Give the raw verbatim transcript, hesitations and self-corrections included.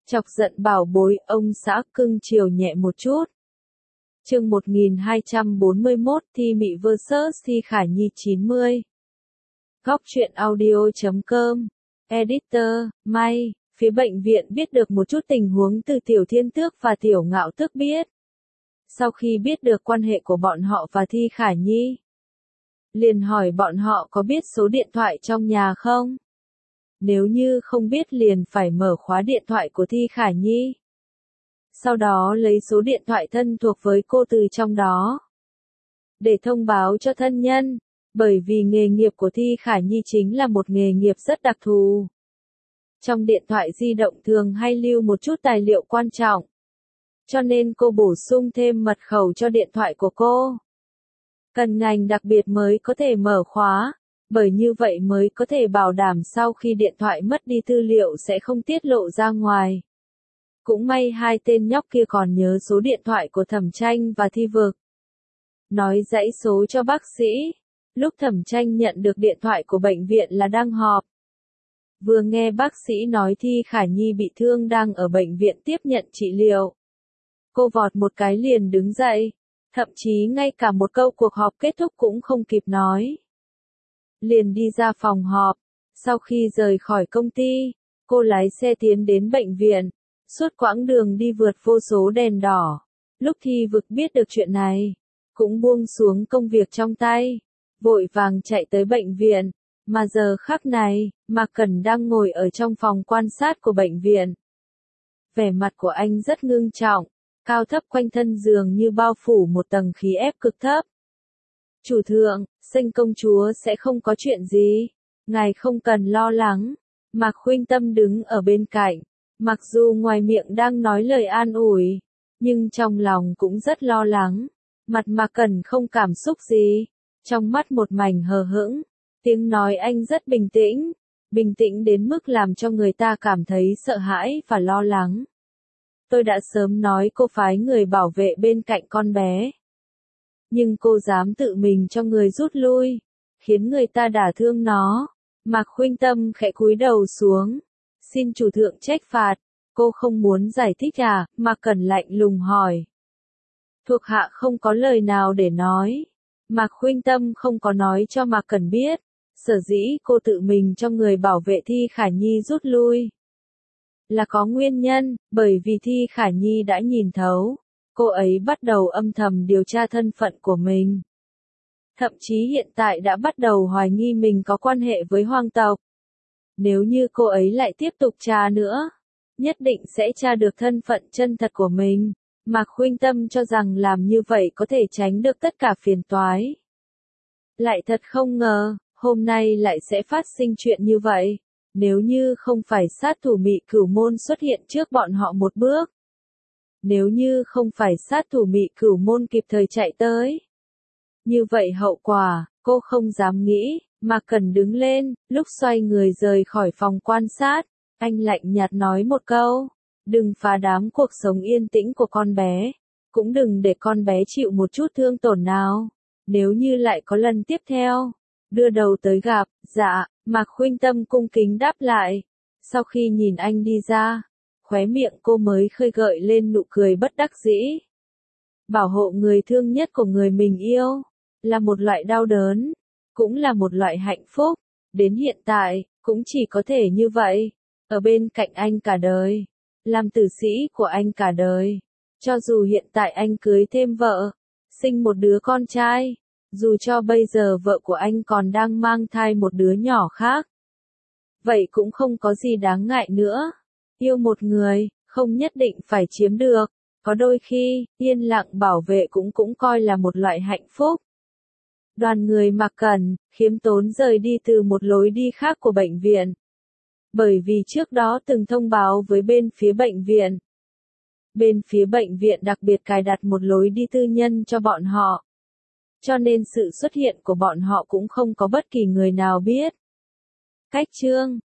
Chọc giận bảo bối, ông xã cưng chiều nhẹ một chút. Chương một nghìn hai trăm bốn mươi mốt, Thi Mị versus Thi Khả Nhi chín mươi. Góc truyện audio chấm com. Editor, May. Phía bệnh viện biết được một chút tình huống từ Tiểu Thiên Tước và Tiểu Ngạo Tước biết. Sau khi biết được quan hệ của bọn họ và Thi Khả Nhi, liền hỏi bọn họ có biết số điện thoại trong nhà không? Nếu như không biết liền phải mở khóa điện thoại của Thi Khả Nhi. Sau đó lấy số điện thoại thân thuộc với cô từ trong đó, để thông báo cho thân nhân, bởi vì nghề nghiệp của Thi Khả Nhi chính là một nghề nghiệp rất đặc thù. Trong điện thoại di động thường hay lưu một chút tài liệu quan trọng. Cho nên cô bổ sung thêm mật khẩu cho điện thoại của cô. Cần ngành đặc biệt mới có thể mở khóa, bởi như vậy mới có thể bảo đảm sau khi điện thoại mất đi tư liệu sẽ không tiết lộ ra ngoài. Cũng may hai tên nhóc kia còn nhớ số điện thoại của Thẩm Tranh và Thi Vực. Nói dãy số cho bác sĩ. Lúc Thẩm Tranh nhận được điện thoại của bệnh viện là đang họp. Vừa nghe bác sĩ nói Thi Khả Nhi bị thương đang ở bệnh viện tiếp nhận trị liệu. Cô vọt một cái liền đứng dậy. Thậm chí ngay cả một câu cuộc họp kết thúc cũng không kịp nói. Liền đi ra phòng họp. Sau khi rời khỏi công ty, cô lái xe tiến đến bệnh viện. Suốt quãng đường đi vượt vô số đèn đỏ. Lúc Thi Vực biết được chuyện này, cũng buông xuống công việc trong tay, vội vàng chạy tới bệnh viện. Mà giờ khắc này, Mạc Cẩn đang ngồi ở trong phòng quan sát của bệnh viện. Vẻ mặt của anh rất ngưng trọng, cao thấp quanh thân giường như bao phủ một tầng khí ép cực thấp. Chủ thượng, Sinh công chúa sẽ không có chuyện gì, ngài không cần lo lắng. Mạc Khuynh Tâm đứng ở bên cạnh. Mặc dù ngoài miệng đang nói lời an ủi, nhưng trong lòng cũng rất lo lắng. Mặt Mạc Cẩn không cảm xúc gì, trong mắt một mảnh hờ hững. Tiếng nói anh rất bình tĩnh, bình tĩnh đến mức làm cho người ta cảm thấy sợ hãi và lo lắng. Tôi đã sớm nói cô phái người bảo vệ bên cạnh con bé. Nhưng cô dám tự mình cho người rút lui, khiến người ta đả thương nó. Mạc Khuynh Tâm khẽ cúi đầu xuống. Xin chủ thượng trách phạt, cô không muốn giải thích à? Mạc Cẩn lạnh lùng hỏi. Thuộc hạ không có lời nào để nói. Mạc Khuynh Tâm không có nói cho Mạc Cẩn biết, sở dĩ cô tự mình cho người bảo vệ Thi Khả Nhi rút lui. Là có nguyên nhân, bởi vì Thi Khả Nhi đã nhìn thấu, cô ấy bắt đầu âm thầm điều tra thân phận của mình. Thậm chí hiện tại đã bắt đầu hoài nghi mình có quan hệ với hoàng tộc. Nếu như cô ấy lại tiếp tục tra nữa, nhất định sẽ tra được thân phận chân thật của mình. Mạc Khuynh Tâm cho rằng làm như vậy có thể tránh được tất cả phiền toái. Lại thật không ngờ, hôm nay lại sẽ phát sinh chuyện như vậy. Nếu như không phải sát thủ Mị Cửu Môn xuất hiện trước bọn họ một bước. Nếu như không phải sát thủ Mị Cửu Môn kịp thời chạy tới. Như vậy hậu quả, cô không dám nghĩ. Mạc Cẩn đứng lên, lúc xoay người rời khỏi phòng quan sát, anh lạnh nhạt nói một câu, đừng phá đám cuộc sống yên tĩnh của con bé, cũng đừng để con bé chịu một chút thương tổn nào, nếu như lại có lần tiếp theo, đưa đầu tới gặp. Dạ. Mạc Khuynh Tâm cung kính đáp lại, sau khi nhìn anh đi ra, khóe miệng cô mới khơi gợi lên nụ cười bất đắc dĩ. Bảo hộ người thương nhất của người mình yêu, là một loại đau đớn. Cũng là một loại hạnh phúc, đến hiện tại, cũng chỉ có thể như vậy, ở bên cạnh anh cả đời, làm tử sĩ của anh cả đời. Cho dù hiện tại anh cưới thêm vợ, sinh một đứa con trai, dù cho bây giờ vợ của anh còn đang mang thai một đứa nhỏ khác, vậy cũng không có gì đáng ngại nữa. Yêu một người, không nhất định phải chiếm được, có đôi khi, yên lặng bảo vệ cũng cũng coi là một loại hạnh phúc. Đoàn người Mạc Cẩn, khiêm tốn rời đi từ một lối đi khác của bệnh viện. Bởi vì trước đó từng thông báo với bên phía bệnh viện. Bên phía bệnh viện đặc biệt cài đặt một lối đi tư nhân cho bọn họ. Cho nên sự xuất hiện của bọn họ cũng không có bất kỳ người nào biết. Cách chương